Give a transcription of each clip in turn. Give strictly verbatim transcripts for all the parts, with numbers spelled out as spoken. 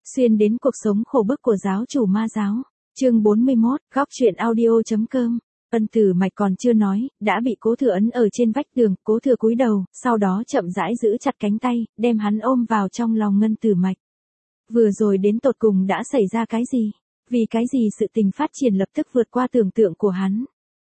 Xuyên đến cuộc sống khổ bức của giáo chủ ma giáo. Chương bốn mươi mốt, góc truyện audio.com. Ân Tử Mạch còn chưa nói, đã bị Cố Thừa ấn ở trên vách tường. Cố Thừa cúi đầu, sau đó chậm rãi giữ chặt cánh tay, đem hắn ôm vào trong lòng Ngân Tử Mạch. Vừa rồi đến tột cùng đã xảy ra cái gì? Vì cái gì sự tình phát triển lập tức vượt qua tưởng tượng của hắn?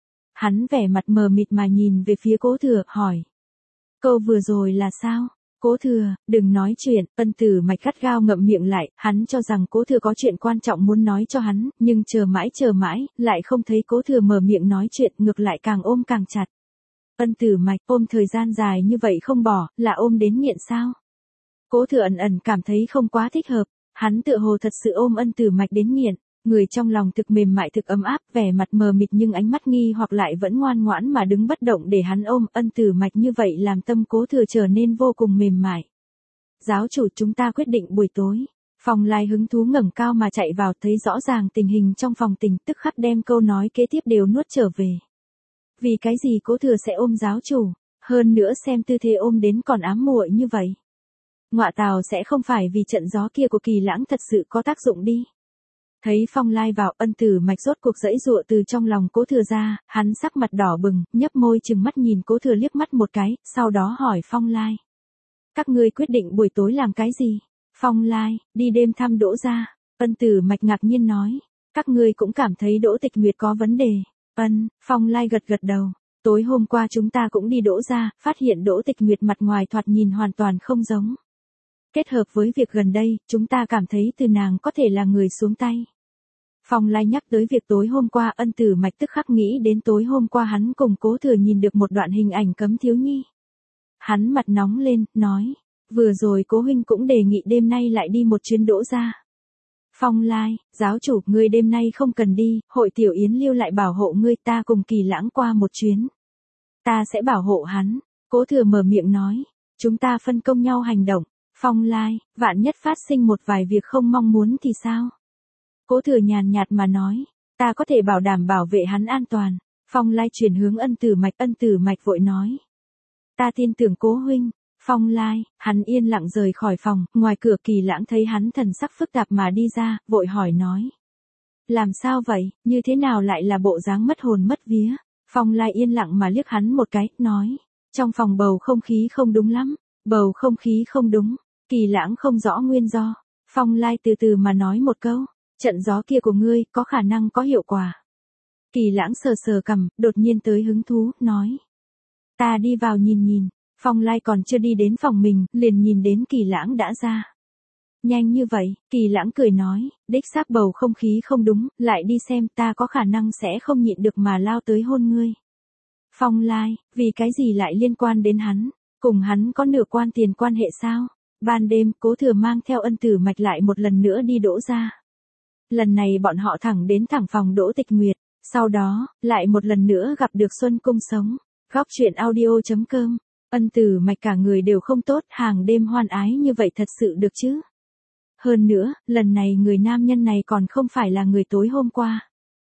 Hắn vẻ mặt mờ mịt mà nhìn về phía Cố Thừa, hỏi. Câu vừa rồi là sao? Cố Thừa, đừng nói chuyện. Ân Tử Mạch gắt gao ngậm miệng lại, hắn cho rằng Cố Thừa có chuyện quan trọng muốn nói cho hắn, nhưng chờ mãi chờ mãi, lại không thấy Cố Thừa mở miệng nói chuyện, ngược lại càng ôm càng chặt. Ân Tử Mạch ôm thời gian dài như vậy không bỏ, là ôm đến nghiện sao? Cố Thừa ẩn ẩn cảm thấy không quá thích hợp, hắn tựa hồ thật sự ôm Ân Tử Mạch đến nghiện. Người trong lòng thực mềm mại thực ấm áp, vẻ mặt mờ mịt nhưng ánh mắt nghi hoặc lại vẫn ngoan ngoãn mà đứng bất động để hắn ôm. Ân Tử Mạch như vậy làm tâm Cố Thừa trở nên vô cùng mềm mại. Giáo chủ, chúng ta quyết định buổi tối. Phong Lai hứng thú ngẩng cao mà chạy vào, thấy rõ ràng tình hình trong phòng tình, tức khắc đem câu nói kế tiếp đều nuốt trở về. Vì cái gì Cố Thừa sẽ ôm giáo chủ, hơn nữa xem tư thế ôm đến còn ám muội như vậy. Ngọa tào, sẽ không phải vì trận gió kia của Kỳ Lãng thật sự có tác dụng đi. Thấy Phong Lai vào, Ân Tử Mạch rốt cuộc giãy giụa từ trong lòng Cố Thừa ra, hắn sắc mặt đỏ bừng, nhấp môi trừng mắt nhìn Cố Thừa liếc mắt một cái, sau đó hỏi Phong Lai. Các ngươi quyết định buổi tối làm cái gì? Phong Lai, đi đêm thăm Đỗ gia. Ân Tử Mạch ngạc nhiên nói. Các ngươi cũng cảm thấy Đỗ Tịch Nguyệt có vấn đề. Ân, Phong Lai gật gật đầu. Tối hôm qua chúng ta cũng đi Đỗ gia, phát hiện Đỗ Tịch Nguyệt mặt ngoài thoạt nhìn hoàn toàn không giống. Kết hợp với việc gần đây, chúng ta cảm thấy từ nàng có thể là người xuống tay. Phong Lai nhắc tới việc tối hôm qua, Ân Tử Mạch tức khắc nghĩ đến tối hôm qua hắn cùng Cố Thừa nhìn được một đoạn hình ảnh cấm thiếu nhi. Hắn mặt nóng lên, nói, vừa rồi Cố huynh cũng đề nghị đêm nay lại đi một chuyến Đỗ gia. Phong Lai, giáo chủ, ngươi đêm nay không cần đi, hội tiểu yến lưu lại bảo hộ ngươi, ta cùng Kỳ Lãng qua một chuyến. Ta sẽ bảo hộ hắn. Cố Thừa mở miệng nói, chúng ta phân công nhau hành động. Phong Lai, vạn nhất phát sinh một vài việc không mong muốn thì sao? Cố Thừa nhàn nhạt mà nói, ta có thể bảo đảm bảo vệ hắn an toàn. Phong Lai chuyển hướng Ân Tử Mạch, Ân Tử Mạch vội nói. Ta tin tưởng Cố huynh. Phong Lai, hắn yên lặng rời khỏi phòng, ngoài cửa Kỳ Lãng thấy hắn thần sắc phức tạp mà đi ra, vội hỏi nói. Làm sao vậy, như thế nào lại là bộ dáng mất hồn mất vía? Phong Lai yên lặng mà liếc hắn một cái, nói. Trong phòng bầu không khí không đúng lắm, bầu không khí không đúng. Kỳ Lãng không rõ nguyên do. Phong Lai từ từ mà nói một câu. Trận gió kia của ngươi, có khả năng có hiệu quả. Kỳ Lãng sờ sờ cằm, đột nhiên tới hứng thú, nói. Ta đi vào nhìn nhìn. Phong Lai còn chưa đi đến phòng mình, liền nhìn đến Kỳ Lãng đã ra. Nhanh như vậy, Kỳ Lãng cười nói, đích xác bầu không khí không đúng, lại đi xem, ta có khả năng sẽ không nhịn được mà lao tới hôn ngươi. Phong Lai, vì cái gì lại liên quan đến hắn, cùng hắn có nửa quan tiền quan hệ sao? Ban đêm, Cố Thừa mang theo Ân Tử Mạch lại một lần nữa đi Đỗ gia. Lần này bọn họ thẳng đến thẳng phòng Đỗ Tịch Nguyệt, sau đó, lại một lần nữa gặp được Xuân Cung sống. Góc truyện audio.com. Ân Tử Mạch cả người đều không tốt, hàng đêm hoan ái như vậy thật sự được chứ? Hơn nữa, lần này người nam nhân này còn không phải là người tối hôm qua.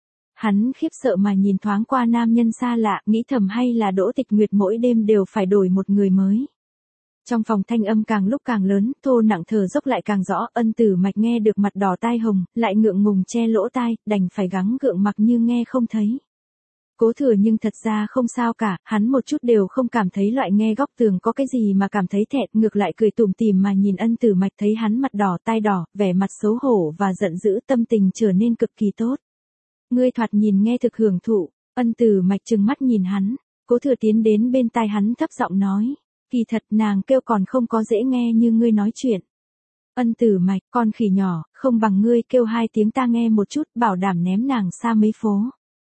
Hắn khiếp sợ mà nhìn thoáng qua nam nhân xa lạ, nghĩ thầm hay là Đỗ Tịch Nguyệt mỗi đêm đều phải đổi một người mới. Trong phòng thanh âm càng lúc càng lớn, thô nặng thở dốc lại càng rõ, Ân Tử Mạch nghe được mặt đỏ tai hồng, lại ngượng ngùng che lỗ tai, đành phải gắng gượng mặc như nghe không thấy. Cố Thừa nhưng thật ra không sao cả, hắn một chút đều không cảm thấy loại nghe góc tường có cái gì mà cảm thấy thẹn, ngược lại cười tủm tỉm mà nhìn Ân Tử Mạch, thấy hắn mặt đỏ tai đỏ, vẻ mặt xấu hổ và giận dữ, tâm tình trở nên cực kỳ tốt. Ngươi thoạt nhìn nghe thực hưởng thụ. Ân Tử Mạch trừng mắt nhìn hắn. Cố Thừa tiến đến bên tai hắn thấp giọng nói, kỳ thật nàng kêu còn không có dễ nghe như ngươi nói chuyện. Ân Tử Mạch, con khỉ nhỏ, không bằng ngươi kêu hai tiếng ta nghe một chút, bảo đảm ném nàng xa mấy phố.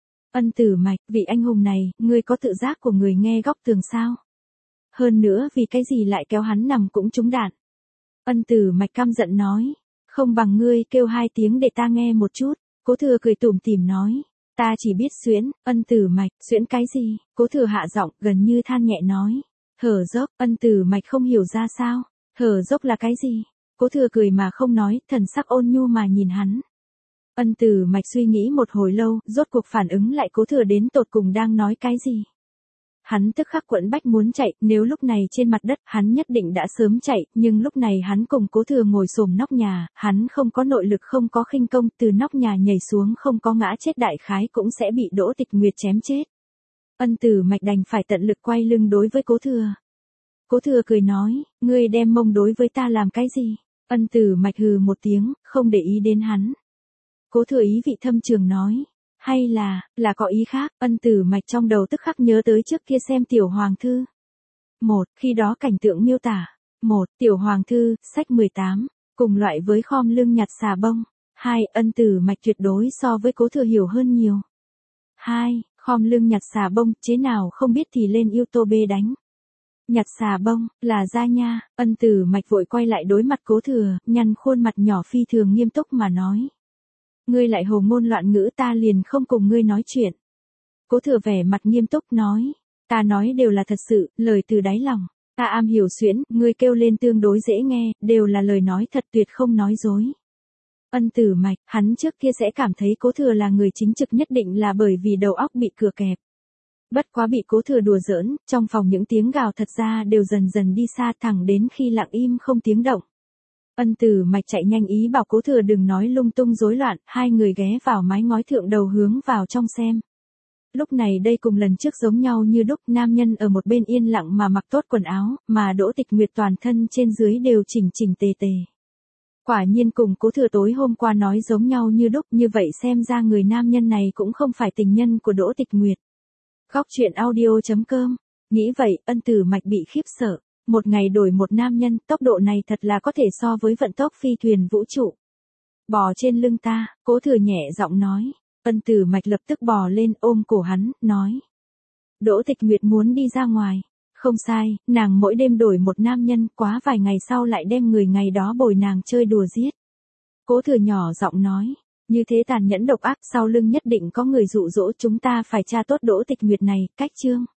Ân Tử Mạch, vị anh hùng này, ngươi có tự giác của người nghe góc tường sao? Hơn nữa vì cái gì lại kéo hắn nằm cũng trúng đạn? Ân Tử Mạch căm giận nói, không bằng ngươi kêu hai tiếng để ta nghe một chút. Cố Thừa cười tủm tỉm nói, ta chỉ biết xuyễn. Ân Tử Mạch, xuyễn cái gì? Cố Thừa hạ giọng, gần như than nhẹ nói, thở dốc. Ân Tử Mạch không hiểu ra sao, thở dốc là cái gì? Cố Thừa cười mà không nói, thần sắc ôn nhu mà nhìn hắn. Ân Tử Mạch suy nghĩ một hồi lâu, rốt cuộc phản ứng lại Cố Thừa đến tột cùng đang nói cái gì. Hắn tức khắc quẫn bách muốn chạy, nếu lúc này trên mặt đất, hắn nhất định đã sớm chạy, nhưng lúc này hắn cùng Cố Thừa ngồi xổm nóc nhà, hắn không có nội lực không có khinh công, từ nóc nhà nhảy xuống không có ngã chết đại khái cũng sẽ bị Đỗ Tịch Nguyệt chém chết. Ân Tử Mạch đành phải tận lực quay lưng đối với Cố Thừa. Cố Thừa cười nói, ngươi đem mông đối với ta làm cái gì? Ân Tử Mạch hừ một tiếng, không để ý đến hắn. Cố Thừa ý vị thâm trường nói, hay là, là có ý khác, Ân Tử Mạch trong đầu tức khắc nhớ tới trước kia xem Tiểu Hoàng Thư. Một, khi đó cảnh tượng miêu tả. Một, Tiểu Hoàng Thư, sách mười tám, cùng loại với khom lưng nhặt xà bông. Hai, Ân Tử Mạch tuyệt đối so với Cố Thừa hiểu hơn nhiều. Hai, khom lưng nhặt xà bông, chế nào không biết thì lên YouTube đánh. Nhặt xà bông, là ra nha, Ân Tử Mạch vội quay lại đối mặt Cố Thừa, nhăn khuôn mặt nhỏ phi thường nghiêm túc mà nói. Ngươi lại hồ ngôn loạn ngữ ta liền không cùng ngươi nói chuyện. Cố Thừa vẻ mặt nghiêm túc nói, ta nói đều là thật sự, lời từ đáy lòng, ta am hiểu xuyễn, ngươi kêu lên tương đối dễ nghe, đều là lời nói thật tuyệt không nói dối. Ân Tử Mạch, hắn trước kia sẽ cảm thấy Cố Thừa là người chính trực nhất định là bởi vì đầu óc bị cửa kẹp. Bất quá bị Cố Thừa đùa giỡn, trong phòng những tiếng gào thật ra đều dần dần đi xa thẳng đến khi lặng im không tiếng động. Ân Tử Mạch chạy nhanh ý bảo Cố Thừa đừng nói lung tung rối loạn, hai người ghé vào mái ngói thượng đầu hướng vào trong xem. Lúc này đây cùng lần trước giống nhau như đúc, nam nhân ở một bên yên lặng mà mặc tốt quần áo, mà Đỗ Tịch Nguyệt toàn thân trên dưới đều chỉnh chỉnh tề tề. Quả nhiên cùng Cố Thừa tối hôm qua nói giống nhau như đúc, như vậy xem ra người nam nhân này cũng không phải tình nhân của Đỗ Tịch Nguyệt. Góc truyện audio chấm com. Nghĩ vậy, Ân Tử Mạch bị khiếp sợ. Một ngày đổi một nam nhân, tốc độ này thật là có thể so với vận tốc phi thuyền vũ trụ. Bò trên lưng ta, Cố Thừa nhẹ giọng nói. Ân Tử Mạch lập tức bò lên ôm cổ hắn, nói. Đỗ Tịch Nguyệt muốn đi ra ngoài. Không sai, nàng mỗi đêm đổi một nam nhân, quá vài ngày sau lại đem người ngày đó bồi nàng chơi đùa giết. Cố Thừa nhỏ giọng nói. Như thế tàn nhẫn độc ác, sau lưng nhất định có người dụ dỗ, chúng ta phải tra tốt Đỗ Tịch Nguyệt này, cách chương.